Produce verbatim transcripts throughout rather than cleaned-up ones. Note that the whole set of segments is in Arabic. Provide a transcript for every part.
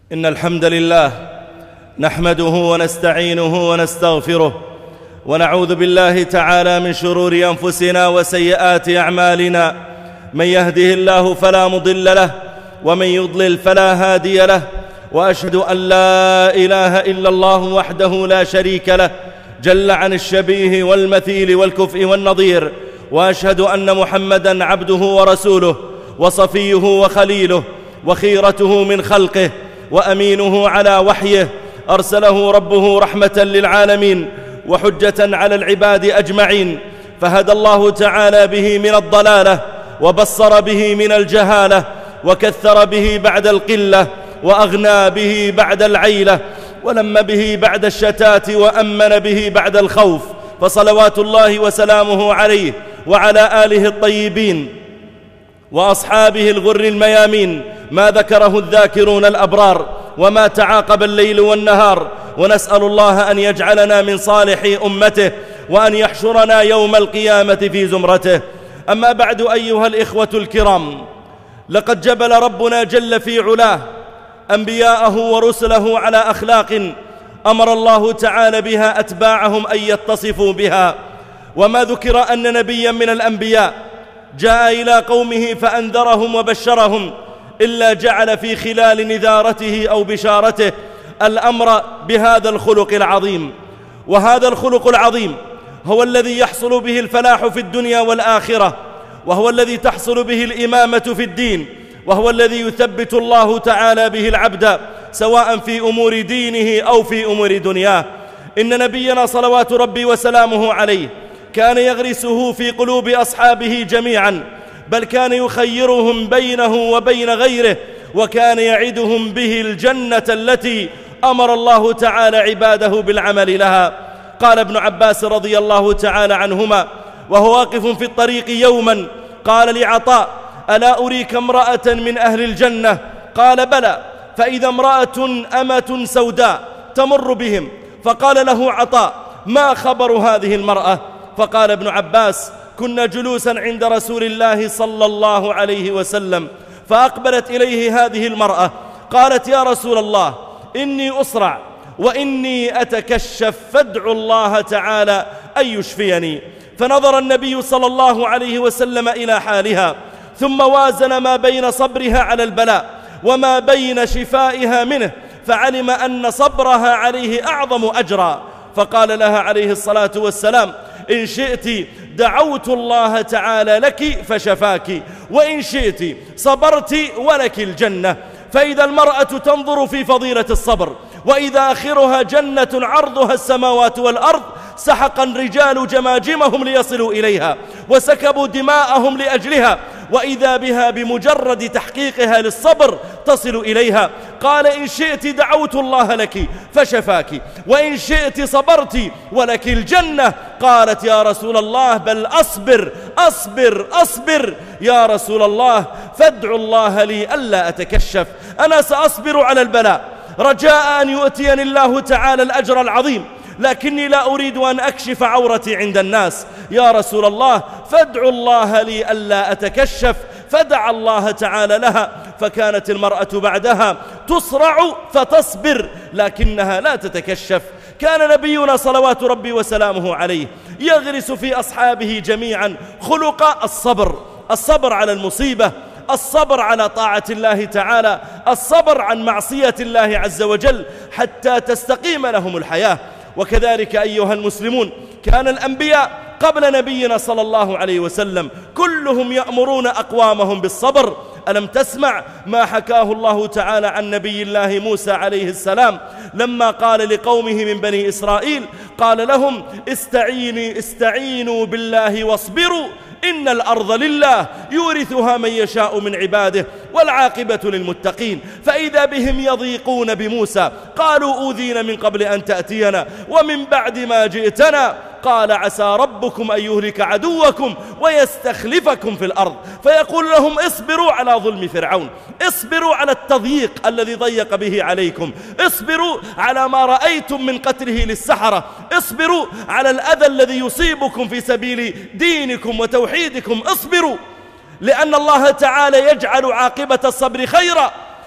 إن الحمد لله نحمده ونستعينه ونستغفره ونعوذ بالله تعالى من شرور أنفسنا وسيئات أعمالنا. من يهده الله فلا مضل له ومن يضلل فلا هادي له، وأشهد أن لا إله إلا الله وحده لا شريك له جل عن الشبيه والمثيل والكفء والنظير، وأشهد أن محمدًا عبده ورسوله وصفيه وخليله وخيرته من خلقه وأمينه على وحيه، أرسله ربه رحمة للعالمين وحجة على العباد أجمعين، فهدى الله تعالى به من الضلالة وبصر به من الجهالة وكثر به بعد القلة وأغنى به بعد العيلة ولم به بعد الشتات وأمن به بعد الخوف، فصلوات الله وسلامه عليه وعلى آله الطيبين وأصحابه الغر الميامين ما ذكره الذاكرون الأبرار وما تعاقب الليل والنهار، ونسأل الله أن يجعلنا من صالحي أمته وأن يحشرنا يوم القيامة في زمرته. أما بعد أيها الإخوة الكرام، لقد جبل ربنا جل في علاه أنبياءه ورسله على أخلاق أمر الله تعالى بها أتباعهم أن يتصفوا بها، وما ذكر أن نبيا من الأنبياء جاء إلى قومه فأنذرهم وبشرهم إلا جعل في خلال نذارته أو بشارته الأمر بهذا الخلق العظيم. وهذا الخلق العظيم هو الذي يحصل به الفلاح في الدنيا والآخرة، وهو الذي تحصل به الإمامة في الدين، وهو الذي يثبت الله تعالى به العبد سواء في أمور دينه أو في أمور دنياه. إن نبينا صلوات ربي وسلامه عليه كان يغرسه في قلوب أصحابه جميعا، بل كان يخيرهم بينه وبين غيره، وكان يعدهم به الجنة التي أمر الله تعالى عباده بالعمل لها. قال ابن عباس رضي الله تعالى عنهما وهو واقف في الطريق يوما، قال لعطاء: ألا أريك امرأة من أهل الجنة؟ قال: بلى. فإذا امرأة أمة سوداء تمر بهم، فقال له عطاء: ما خبر هذه المرأة؟ فقال ابن عباس: كنا جلوسا عند رسول الله صلى الله عليه وسلم، فأقبلت إليه هذه المرأة، قالت: يا رسول الله، إني أصرع وإني أتكشف، فادعوا الله تعالى أن يشفيني. فنظر النبي صلى الله عليه وسلم إلى حالها، ثم وازن ما بين صبرها على البلاء وما بين شفائها منه، فعلم أن صبرها عليه أعظم أجرا، فقال لها عليه الصلاة والسلام: إن شئت دعوت الله تعالى لك فشفاك، وإن شئت صبرت ولك الجنة. فإذا المرأة تنظر في فضيلة الصبر، وإذا آخرها جنة عرضها السماوات والأرض، سحق الرجال جماجمهم ليصلوا إليها وسكبوا دماءهم لأجلها، وإذا بها بمجرد تحقيقها للصبر تصل إليها. قال: إن شئت دعوت الله لك فشفاك، وإن شئت صبرت ولك الجنة. قالت: يا رسول الله، بل أصبر أصبر أصبر يا رسول الله، فادعوا الله لي ألا أتكشف، أنا سأصبر على البلاء رجاء أن يؤتيني الله تعالى الأجر العظيم، لكني لا أريد أن أكشف عورتي عند الناس. يا رسول الله، فادعوا الله لي ألا أتكشف. فدعا الله تعالى لها، فكانت المرأة بعدها تصرع فتصبر لكنها لا تتكشف. كان نبينا صلوات ربي وسلامه عليه يغرس في أصحابه جميعا خلق الصبر، الصبر على المصيبة، الصبر على طاعة الله تعالى، الصبر عن معصية الله عز وجل حتى تستقيم لهم الحياة. وكذلك أيها المسلمون، كان الأنبياء قبل نبينا صلى الله عليه وسلم كلهم يأمرون أقوامهم بالصبر. ألم تسمع ما حكاه الله تعالى عن نبي الله موسى عليه السلام لما قال لقومه من بني إسرائيل، قال لهم: استعينوا استعينوا بالله واصبروا إن الأرض لله يورثها من يشاء من عباده والعاقبة للمتقين. فإذا بهم يضيقون بموسى قالوا: أوذينا من قبل أن تأتينا ومن بعد ما جئتنا. قال: عسى ربكم أن يهلك عدوكم ويستخلفكم في الأرض فيقول لهم: اصبروا على ظلم فرعون، اصبروا على التضييق الذي ضيق به عليكم، اصبروا على ما رأيتم من قتله للسحرة، اصبروا على الأذى الذي يصيبكم في سبيل دينكم وتوحيدكم، اصبروا، لأن الله تعالى يجعل عاقبة الصبر خيرا.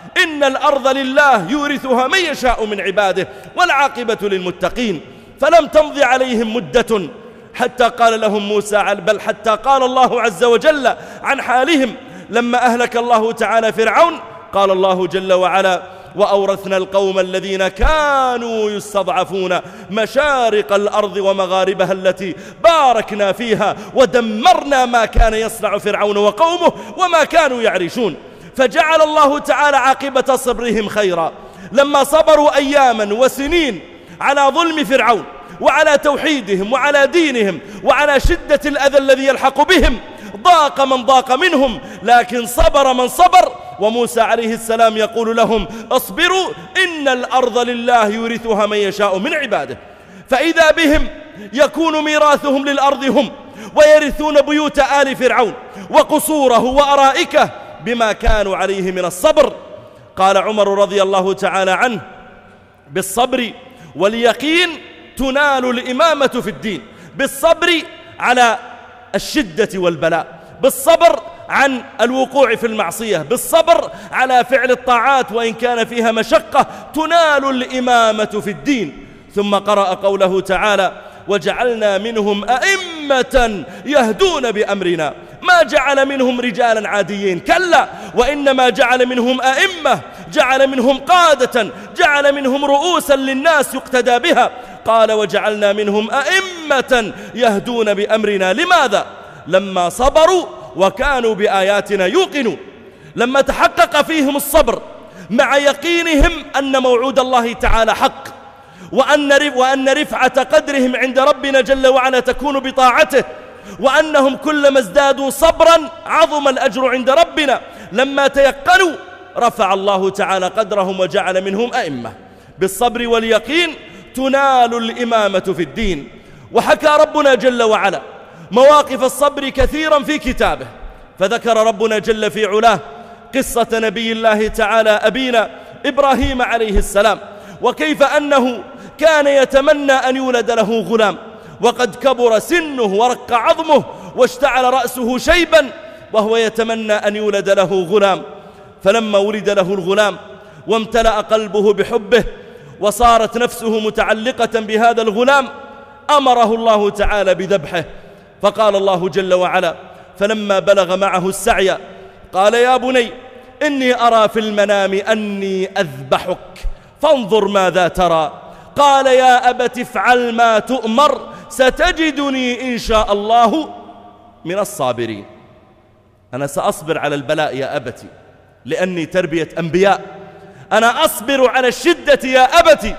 إن الأرض لله يورثها من يشاء من عباده والعاقبة للمتقين. فلم تمض عليهم مدة حتى قال لهم موسى، بل حتى قال الله عز وجل عن حالهم لما أهلك الله تعالى فرعون، قال الله جل وعلا: وأورثنا القوم الذين كانوا يستضعفون مشارق الأرض ومغاربها التي باركنا فيها ودمرنا ما كان يصنع فرعون وقومه وما كانوا يعرشون. فجعل الله تعالى عاقبة صبرهم خيرا، لما صبروا أياما وسنين على ظلم فرعون وعلى توحيدهم وعلى دينهم وعلى شدة الأذى الذي يلحق بهم، ضاق من ضاق منهم، لكن صبر من صبر. وموسى عليه السلام يقول لهم: اصبروا إن الأرض لله يورثها من يشاء من عباده. فإذا بهم يكون ميراثهم للأرض هم، ويرثون بيوت آل فرعون وقصوره وأرائكه بما كانوا عليه من الصبر. قال عمر رضي الله تعالى عنه: بالصبر واليقين تنال الإمامة في الدين. بالصبر على الشدة والبلاء، بالصبر عن الوقوع في المعصية، بالصبر على فعل الطاعات وإن كان فيها مشقة، تنال الإمامة في الدين. ثم قرأ قوله تعالى: وجعلنا منهم أئمة يهدون بأمرنا. ما جعل منهم رجالا عاديين، كلا، وإنما جعل منهم أئمة، جعل منهم قادة، جعل منهم رؤوسا للناس يقتدى بها. قال: وجعلنا منهم أئمة يهدون بأمرنا. لماذا؟ لما صبروا وكانوا بآياتنا يوقنون، لما تحقق فيهم الصبر مع يقينهم أن موعود الله تعالى حق، وأن وأن رفعة قدرهم عند ربنا جل وعلا تكون بطاعته، وأنهم كلما ازدادوا صبرا عظم الأجر عند ربنا. لما تيقنوا رفع الله تعالى قدرهم وجعل منهم أئمة. بالصبر واليقين تنال الإمامة في الدين. وحكى ربنا جل وعلا مواقف الصبر كثيرا في كتابه، فذكر ربنا جل في علاه قصة نبي الله تعالى أبينا إبراهيم عليه السلام، وكيف أنه كان يتمنى أن يولد له غلام، وقد كبر سنه ورق عظمه واشتعل رأسه شيبا وهو يتمنى أن يولد له غلام. فلما ولد له الغلام وامتلأ قلبه بحبه وصارت نفسه متعلقة بهذا الغلام، أمره الله تعالى بذبحه. فقال الله جل وعلا: فلما بلغ معه السعي قال: يا بني إني أرى في المنام أني أذبحك فانظر ماذا ترى. قال: يا أبت افعل ما تؤمر ستجدني إن شاء الله من الصابرين. أنا سأصبر على البلاء يا أبتي لأني تربية أنبياء، أنا أصبر على الشدة يا أبتي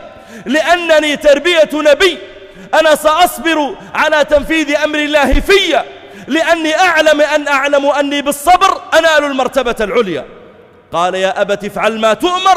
لأنني تربية نبي، أنا سأصبر على تنفيذ أمر الله في لأني أعلم أن أعلم أني بالصبر أنال المرتبة العليا. قال: يا أبت افعل ما تؤمر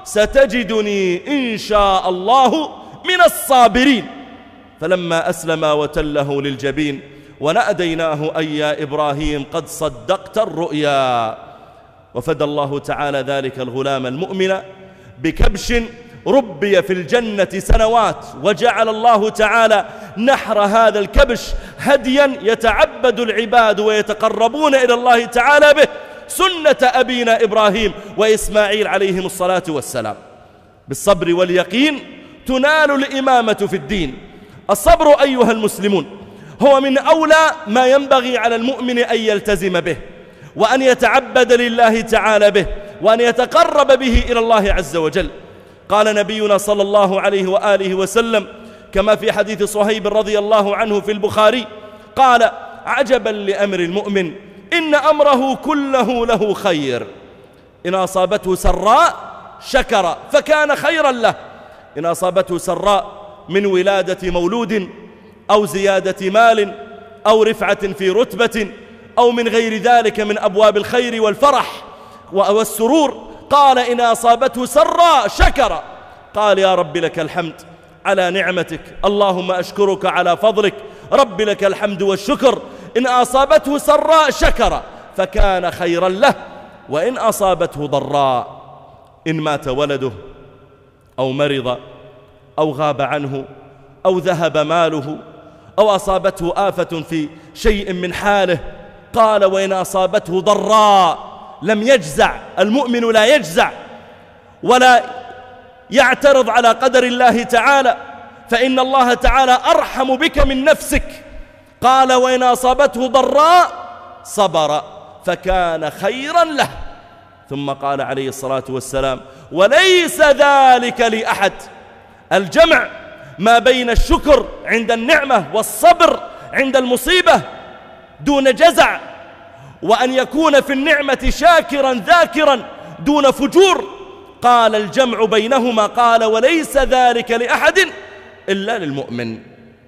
ستجدني إن شاء الله من الصابرين. فلما أسلم وتله للجبين ونأديناه أي يا إبراهيم قد صدقت الرؤيا. وفدى الله تعالى ذلك الغلام المؤمن بكبش ربي في الجنة سنوات، وجعل الله تعالى نحر هذا الكبش هديا يتعبد العباد ويتقربون إلى الله تعالى به، سنة أبينا إبراهيم وإسماعيل عليهم الصلاة والسلام. بالصبر واليقين تنال الإمامة في الدين. الصبر أيها المسلمون هو من أولى ما ينبغي على المؤمن أن يلتزم به، وأن يتعبد لله تعالى به، وأن يتقرب به إلى الله عز وجل. قال نبينا صلى الله عليه وآله وسلم كما في حديث صهيب رضي الله عنه في البخاري قال: عجبا لأمر المؤمن إن أمره كله له خير، إن أصابته سراء شكر فكان خيرا له، إن أصابته سراء من ولادة مولود أو زيادة مال أو رفعة في رتبة أو من غير ذلك من أبواب الخير والفرح والسرور، قال: إن أصابته سراء شكر، قال: يا رب لك الحمد على نعمتك، اللهم أشكرك على فضلك، رب لك الحمد والشكر. إن أصابته سراء شكر فكان خيرا له، وإن أصابته ضراء، إن مات ولده أو مرض أو غاب عنه أو ذهب ماله أو أصابته آفة في شيء من حاله، قال: وإن أصابته ضراء لم يجزع، المؤمن لا يجزع ولا يعترض على قدر الله تعالى، فإن الله تعالى أرحم بك من نفسك. قال وإن أصابته ضراء صبر فكان خيرا له. ثم قال عليه الصلاة والسلام وليس ذلك لأحد. الجمع ما بين الشكر عند النعمة والصبر عند المصيبة دون جزع، وأن يكون في النعمة شاكرا ذاكرا دون فجور. قال الجمع بينهما، قال وليس ذلك لأحد إلا للمؤمن،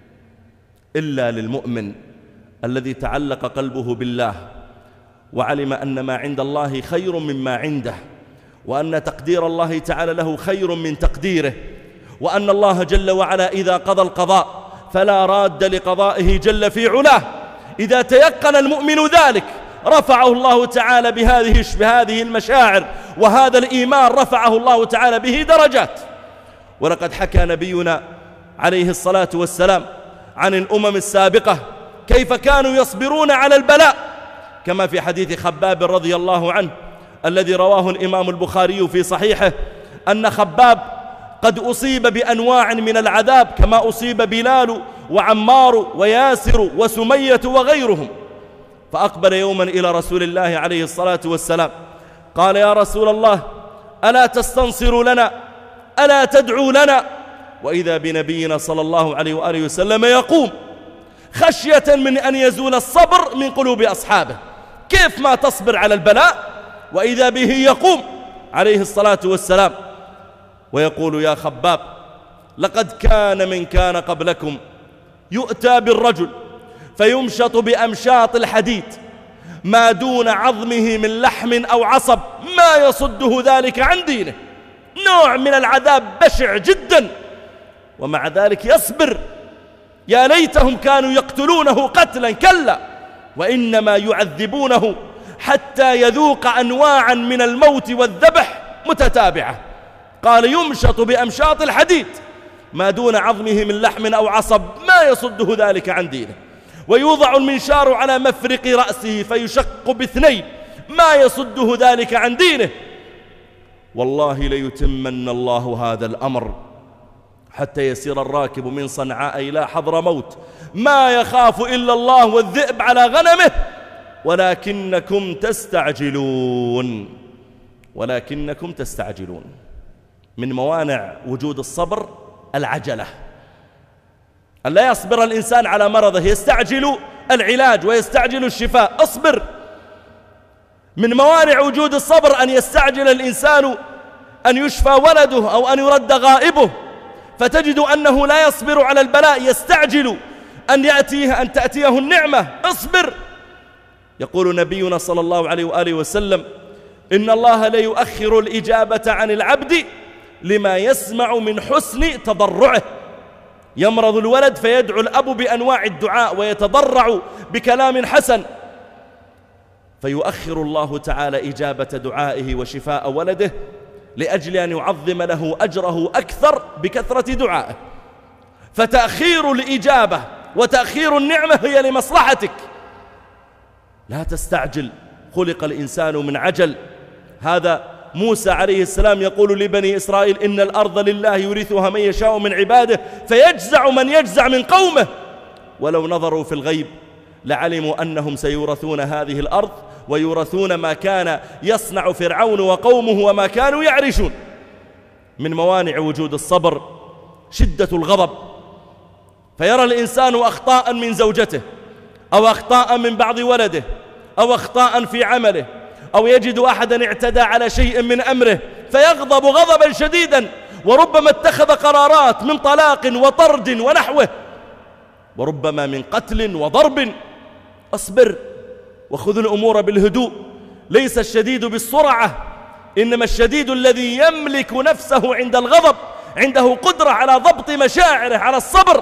إلا للمؤمن الذي تعلق قلبه بالله وعلم أن ما عند الله خير مما عنده، وأن تقدير الله تعالى له خير من تقديره، وأن الله جل وعلا إذا قضى القضاء فلا راد لقضائه جل في علاه. إذا تيقن المؤمن ذلك رفعه الله تعالى بهذه بهذه المشاعر، وهذا الإيمان رفعه الله تعالى به درجات. ولقد حكى نبينا عليه الصلاة والسلام عن الأمم السابقة كيف كانوا يصبرون على البلاء، كما في حديث خباب رضي الله عنه الذي رواه الإمام البخاري في صحيحه، أن خباب قد أصيب بأنواع من العذاب كما أصيب بلال وعمار وياسر وسمية وغيرهم. فأقبل يوما إلى رسول الله عليه الصلاة والسلام قال يا رسول الله ألا تستنصر لنا، ألا تدعو لنا؟ وإذا بنبينا صلى الله عليه وآله وسلم يقوم خشية من أن يزول الصبر من قلوب أصحابه. كيف ما تصبر على البلاء؟ وإذا به يقوم عليه الصلاة والسلام ويقول يا خباب لقد كان من كان قبلكم يؤتى بالرجل فيمشط بأمشاط الحديد ما دون عظمه من لحم أو عصب ما يصده ذلك عن دينه. نوع من العذاب بشع جدا، ومع ذلك يصبر. يا ليتهم كانوا يقتلونه قتلا، كلا، وإنما يعذبونه حتى يذوق أنواعا من الموت والذبح متتابعة. قال يمشط بأمشاط الحديد ما دون عظمه من لحم أو عصب ما يصده ذلك عن دينه، ويوضع المنشار على مفرق رأسه فيشق باثنين ما يصده ذلك عن دينه. والله ليتمن الله هذا الأمر حتى يسير الراكب من صنعاء إلى حضرموت ما يخاف إلا الله والذئب على غنمه، ولكنكم تستعجلون ولكنكم تستعجلون. من موانع وجود الصبر العجلة، أن لا يصبر الإنسان على مرضه، يستعجل العلاج ويستعجل الشفاء. اصبر. من موانع وجود الصبر أن يستعجل الإنسان أن يشفى ولده أو أن يرد غائبه، فتجد أنه لا يصبر على البلاء، يستعجل أن يأتيه أن تأتيه النعمة. اصبر. يقول نبينا صلى الله عليه وآله وسلم إن الله ليؤخر الإجابة عن العبد لما يسمع من حسن تضرعه. يمرض الولد فيدعو الأب بأنواع الدعاء ويتضرع بكلام حسن، فيؤخر الله تعالى إجابة دعائه وشفاء ولده لأجل أن يعظم له أجره أكثر بكثرة دعائه. فتأخير الإجابة وتأخير النعمة هي لمصلحتك. لا تستعجل، خلق الإنسان من عجل. هذا موسى عليه السلام يقول لبني إسرائيل إن الأرض لله يورثها من يشاء من عباده فيجزع من يجزع من قومه، ولو نظروا في الغيب لعلموا أنهم سيورثون هذه الأرض ويورثون ما كان يصنع فرعون وقومه وما كانوا يعرشون. من موانع وجود الصبر شدة الغضب، فيرى الإنسان أخطاء من زوجته أو أخطاء من بعض ولده أو أخطاء في عمله، أو يجد أحدا اعتدى على شيء من أمره فيغضب غضبا شديدا، وربما اتخذ قرارات من طلاق وطرد ونحوه، وربما من قتل وضرب. أصبر وخذ الأمور بالهدوء. ليس الشديد بالسرعة، إنما الشديد الذي يملك نفسه عند الغضب، عنده قدرة على ضبط مشاعره، على الصبر.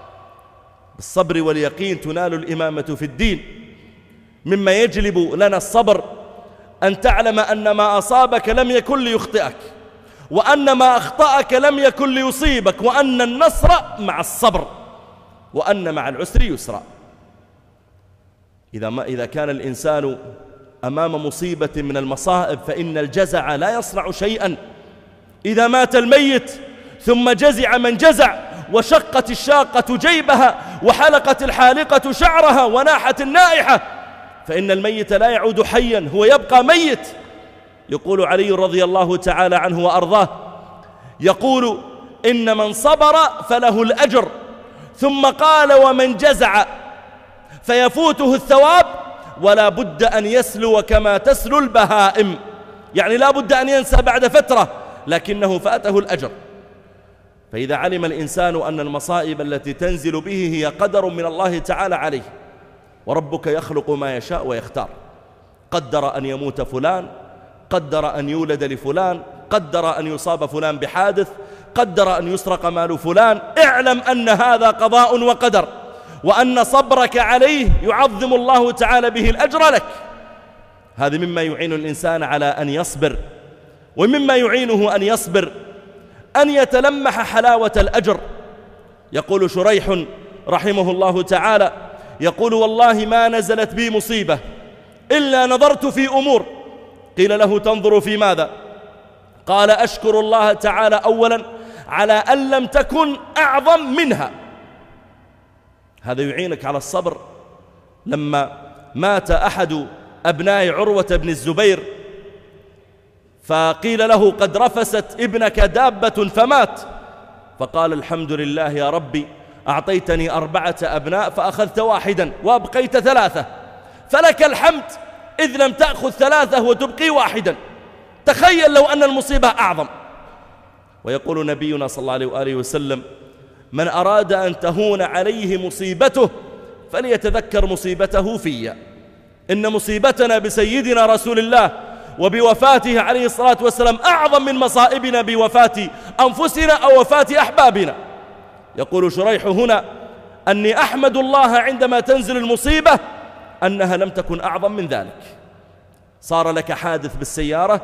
بالصبر واليقين تنال الإمامة في الدين. مما يجلب لنا الصبر أن تعلم أن ما أصابك لم يكن ليخطئك، وأن ما أخطأك لم يكن ليصيبك، وأن النصر مع الصبر، وأن مع العسر يسرا. إذا, ما إذا كان الإنسان أمام مصيبة من المصائب فإن الجزع لا يصنع شيئا، إذا مات الميت ثم جزع من جزع وشقت الشاقة جيبها وحلقت الحالقة شعرها وناحت النائحة، فإن الميت لا يعود حيا، هو يبقى ميت. يقول علي رضي الله تعالى عنه وأرضاه، يقول إن من صبر فله الأجر، ثم قال ومن جزع فيفوته الثواب، ولا بد أن يسلو كما تسلو البهائم، يعني لا بد أن ينسى بعد فترة لكنه فاته الأجر. فإذا علم الإنسان أن المصائب التي تنزل به هي قدر من الله تعالى عليه، وربك يخلق ما يشاء ويختار، قدر أن يموت فلان، قدر أن يولد لفلان، قدر أن يصاب فلان بحادث، قدر أن يسرق مال فلان، اعلم أن هذا قضاء وقدر، وأن صبرك عليه يعظم الله تعالى به الأجر لك. هذا مما يعين الإنسان على أن يصبر، ومما يعينه أن يصبر أن يتلمح حلاوة الأجر. يقول شريح رحمه الله تعالى، يقول والله ما نزلت بي مصيبة إلا نظرت في أمور. قيل له تنظر في ماذا؟ قال أشكر الله تعالى أولا على أن لم تكن أعظم منها. هذا يعينك على الصبر. لما مات أحد أبناء عروة بن الزبير فقيل له قد رفست ابنك دابة فمات، فقال الحمد لله يا ربي أعطيتني أربعة أبناء فأخذت واحدا وأبقيت ثلاثة، فلك الحمد إذ لم تأخذ ثلاثة وتبقي واحدا. تخيل لو أن المصيبة أعظم. ويقول نبينا صلى الله عليه وآله وسلم من أراد أن تهون عليه مصيبته فليتذكر مصيبته في. إن مصيبتنا بسيدنا رسول الله وبوفاته عليه الصلاة والسلام أعظم من مصائبنا بوفاة أنفسنا أو وفاة أحبابنا. يقول شريح هنا أني أحمد الله عندما تنزل المصيبة أنها لم تكن أعظم من ذلك. صار لك حادث بالسيارة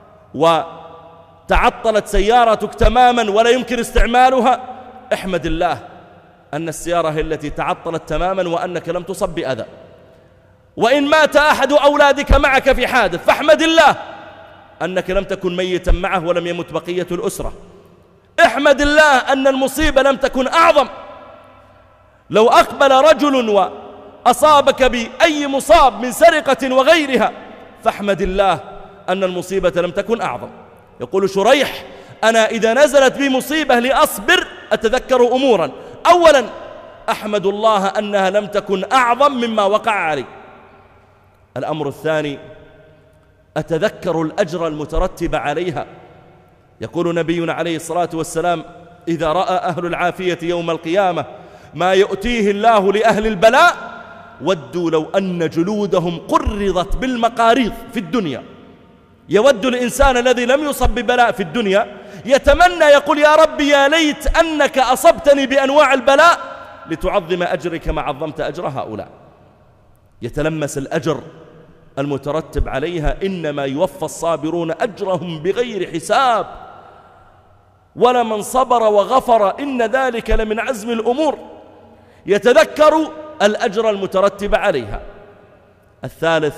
وتعطلت سيارتك تماما ولا يمكن استعمالها، احمد الله أن السيارة هي التي تعطلت تماما وأنك لم تصب بأذى. وإن مات أحد أولادك معك في حادث فاحمد الله أنك لم تكن ميتا معه ولم يمت بقية الأسرة. احمد الله أن المصيبة لم تكن أعظم. لو أقبل رجل وأصابك بأي مصاب من سرقة وغيرها فاحمد الله أن المصيبة لم تكن أعظم. يقول شريح أنا إذا نزلت بي مصيبة لأصبر أتذكر أمورا. أولا أحمد الله أنها لم تكن أعظم مما وقع علي. الأمر الثاني أتذكر الأجر المترتب عليها. يقول نبينا عليه الصلاة والسلام إذا رأى أهل العافية يوم القيامة ما يؤتيه الله لأهل البلاء ودوا لو أن جلودهم قرضت بالمقاريض في الدنيا. يود الإنسان الذي لم يصب ببلاء في الدنيا يتمنى يقول يا رب يا ليت أنك أصبتني بأنواع البلاء لتعظم أجري كما عظمت أجر هؤلاء. يتلمس الأجر المترتب عليها. إنما يوفى الصابرون أجرهم بغير حساب ولمن صبر وغفر إن ذلك لمن عزم الأمور. يتذكر الأجر المترتب عليها. الثالث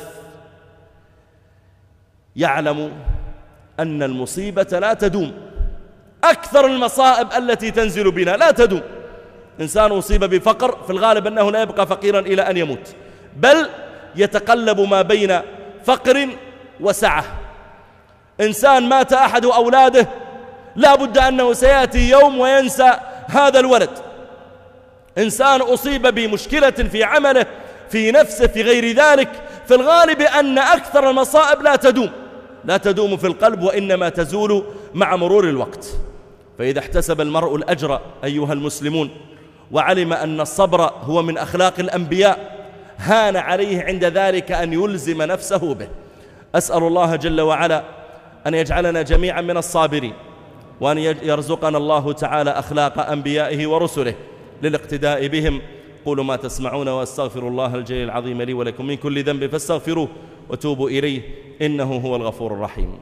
يعلم أن المصيبة لا تدوم. أكثر المصائب التي تنزل بنا لا تدوم. إنسان أصيب بفقر في الغالب أنه لا يبقى فقيرا إلى أن يموت، بل يتقلب ما بين فقر وسعة. إنسان مات أحد أولاده لا بد أنه سيأتي يوم وينسى هذا الولد. إنسان أصيب بمشكلة في عمله في نفسه في غير ذلك، في الغالب أن أكثر المصائب لا تدوم لا تدوم في القلب وإنما تزول مع مرور الوقت. فإذا احتسب المرء الأجر أيها المسلمون وعلم أن الصبر هو من أخلاق الأنبياء هان عليه عند ذلك أن يلزم نفسه به. أسأل الله جل وعلا أن يجعلنا جميعا من الصابرين، وأن يرزقنا الله تعالى أخلاق أنبيائه ورسله للاقتداء بهم. قولوا ما تسمعون وأستغفر الله الجليل العظيم لي ولكم من كل ذنب فاستغفروه وتوبوا إليه إنه هو الغفور الرحيم.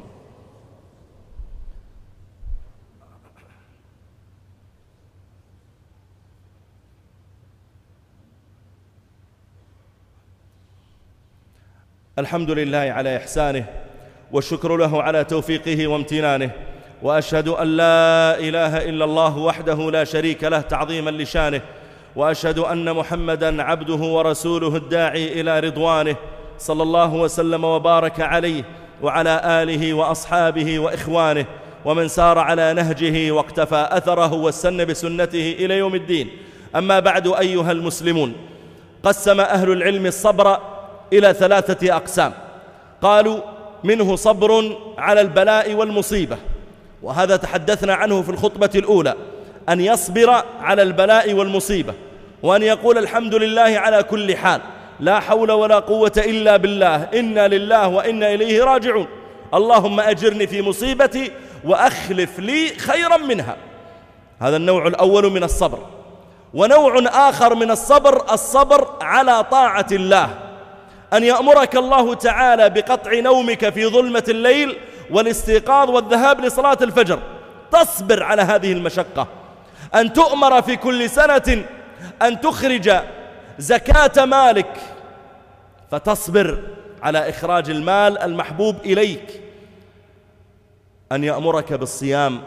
الحمد لله على إحسانه والشكر له على توفيقه وامتنانه، وأشهد أن لا إله إلا الله وحده لا شريك له تعظيما لشانه، وأشهد أن محمدًا عبده ورسوله الداعي إلى رضوانه، صلى الله وسلم وبارك عليه وعلى آله وأصحابه وإخوانه ومن سار على نهجه واقتفى أثره واستنى بسنته إلى يوم الدين. أما بعد أيها المسلمون، قسم أهل العلم الصبر إلى ثلاثة أقسام. قالوا منه صبر على البلاء والمصيبة، وهذا تحدثنا عنه في الخطبة الأولى، أن يصبر على البلاء والمصيبة، وأن يقول الحمد لله على كل حال، لا حول ولا قوة إلا بالله، إنا لله وإنا إليه راجعون، اللهم أجرني في مصيبتي وأخلف لي خيرا منها. هذا النوع الأول من الصبر. ونوع آخر من الصبر الصبر على طاعة الله، أن يأمرك الله تعالى بقطع نومك في ظلمة الليل والاستيقاظ والذهاب لصلاة الفجر، تصبر على هذه المشقة. أن تؤمر في كل سنة أن تخرج زكاة مالك، فتصبر على إخراج المال المحبوب إليك. أن يأمرك بالصيام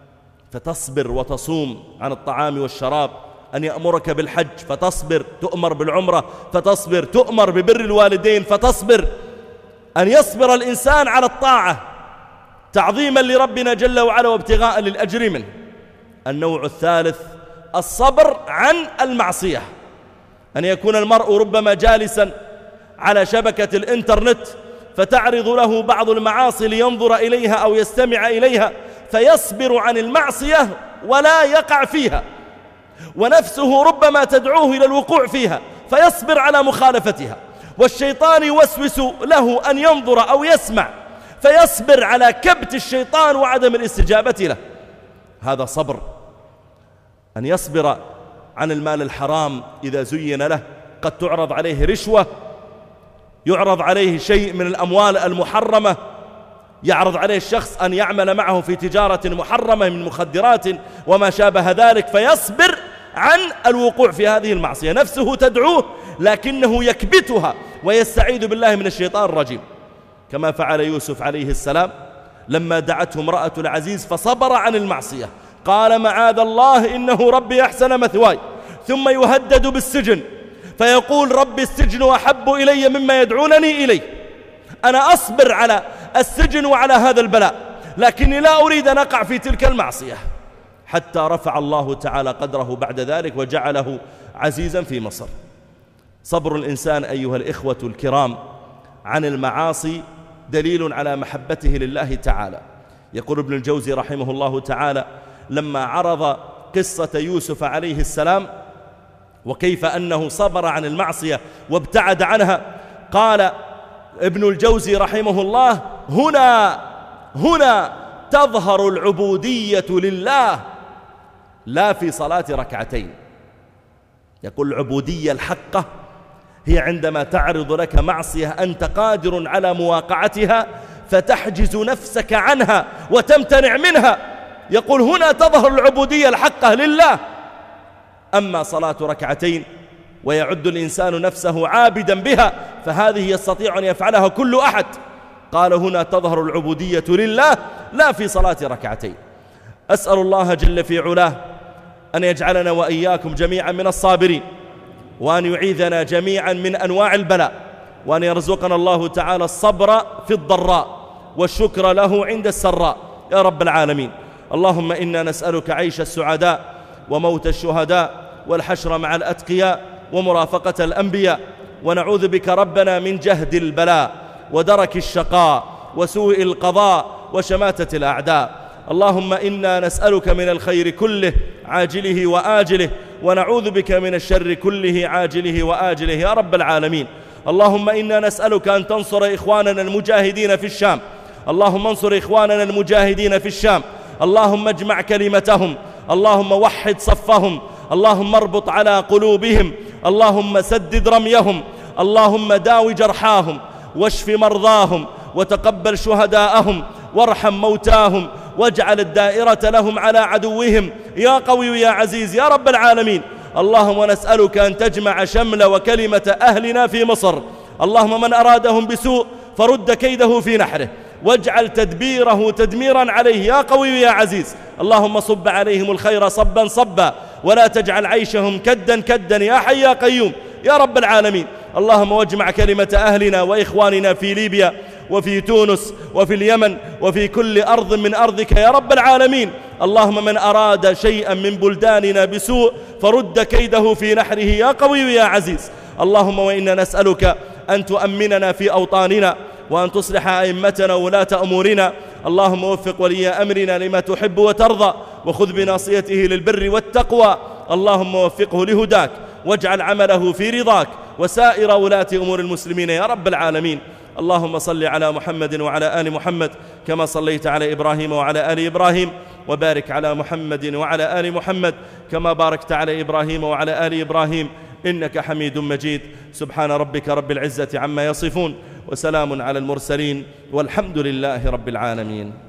فتصبر وتصوم عن الطعام والشراب. أن يأمرك بالحج فتصبر، تؤمر بالعمرة فتصبر، تؤمر ببر الوالدين فتصبر. أن يصبر الإنسان على الطاعة تعظيما لربنا جل وعلا وابتغاء للأجر منه. النوع الثالث الصبر عن المعصية، أن يكون المرء ربما جالسا على شبكة الإنترنت فتعرض له بعض المعاصي لينظر إليها أو يستمع إليها، فيصبر عن المعصية ولا يقع فيها، ونفسه ربما تدعوه إلى الوقوع فيها فيصبر على مخالفتها، والشيطان يوسوس له أن ينظر أو يسمع فيصبر على كبت الشيطان وعدم الاستجابة له. هذا صبر. أن يصبر عن المال الحرام إذا زين له، قد تعرض عليه رشوة، يعرض عليه شيء من الأموال المحرمة، يعرض عليه الشخص أن يعمل معه في تجارة محرمة من مخدرات وما شابه ذلك، فيصبر عن الوقوع في هذه المعصية، نفسه تدعوه لكنه يكبتها ويستعيذ بالله من الشيطان الرجيم، كما فعل يوسف عليه السلام لما دعته امرأة العزيز فصبر عن المعصية، قال معاذ الله إنه ربي أحسن مثواي، ثم يهدد بالسجن فيقول ربي السجن أحب إلي مما يدعونني إليه، أنا أصبر على السجن وعلى هذا البلاء، لكني لا أريد أن أقع في تلك المعصية، حتى رفع الله تعالى قدره بعد ذلك وجعله عزيزا في مصر. صبر الإنسان أيها الإخوة الكرام عن المعاصي دليل على محبته لله تعالى. يقول ابن الجوزي رحمه الله تعالى لما عرض قصة يوسف عليه السلام وكيف أنه صبر عن المعصية وابتعد عنها، قال ابن الجوزي رحمه الله هنا هنا تظهر العبودية لله لا في صلاة ركعتين. يقول العبودية الحقة هي عندما تعرض لك معصية أنت قادر على مواقعتها فتحجز نفسك عنها وتمتنع منها، يقول هنا تظهر العبودية الحقة لله. أما صلاة ركعتين ويعد الإنسان نفسه عابدا بها فهذه يستطيع أن يفعلها كل أحد، قال هنا تظهر العبودية لله لا في صلاة ركعتين. أسأل الله جل في علاه أن يجعلنا وإياكم جميعا من الصابرين، وأن يعيذنا جميعا من أنواع البلاء، وأن يرزقنا الله تعالى الصبر في الضراء والشكر له عند السراء يا رب العالمين. اللهم إنا نسألك عيش السعداء وموت الشهداء والحشر مع الأتقياء ومرافقة الأنبياء، ونعوذ بك ربنا من جهد البلاء ودرك الشقاء وسوء القضاء وشماتة الأعداء. اللهم إنا نسألك من الخير كله عاجله وآجله، ونعوذ بك من الشر كله عاجله وآجله يا رب العالمين. اللهم إنا نسألك أن تنصر إخواننا المجاهدين في الشام، اللهم انصر إخواننا المجاهدين في الشام، اللهم اجمع كلمتهم، اللهم وحد صفهم، اللهم اربط على قلوبهم، اللهم سدد رميهم، اللهم داوي جرحاهم واشف مرضاهم وتقبل شهداءهم وارحم موتاهم واجعل الدائرة لهم على عدوهم يا قوي يا عزيز يا رب العالمين. اللهم نسألك أن تجمع شمل وكلمة أهلنا في مصر، اللهم من أرادهم بسوء فرد كيده في نحره، واجعل تدبيره تدميرا عليه يا قوي يا عزيز. اللهم صب عليهم الخير صبا صبا، ولا تجعل عيشهم كدا كدا يا حي يا قيوم يا رب العالمين. اللهم واجمع كلمة أهلنا وإخواننا في ليبيا وفي تونس وفي اليمن وفي كل أرض من أرضك يا رب العالمين. اللهم من أراد شيئا من بلداننا بسوء فرد كيده في نحره يا قوي يا عزيز. اللهم وإنا نسألك أن تؤمننا في أوطاننا، وأن تصلح أئمتنا وولاة أمورنا. اللهم وفق ولي أمرنا لما تحب وترضى، وخذ بناصيته للبر والتقوى. اللهم وفقه لهداك، واجعل عمله في رضاك، وسائر ولاة أمور المسلمين يا رب العالمين. اللهم صل على محمد وعلى آل محمد كما صليت على إبراهيم وعلى آل إبراهيم، وبارك على محمد وعلى آل محمد كما باركت على إبراهيم وعلى آل إبراهيم إنك حميد مجيد. سبحان ربك رب العزة عما يصفون، وسلام على المرسلين، والحمد لله رب العالمين.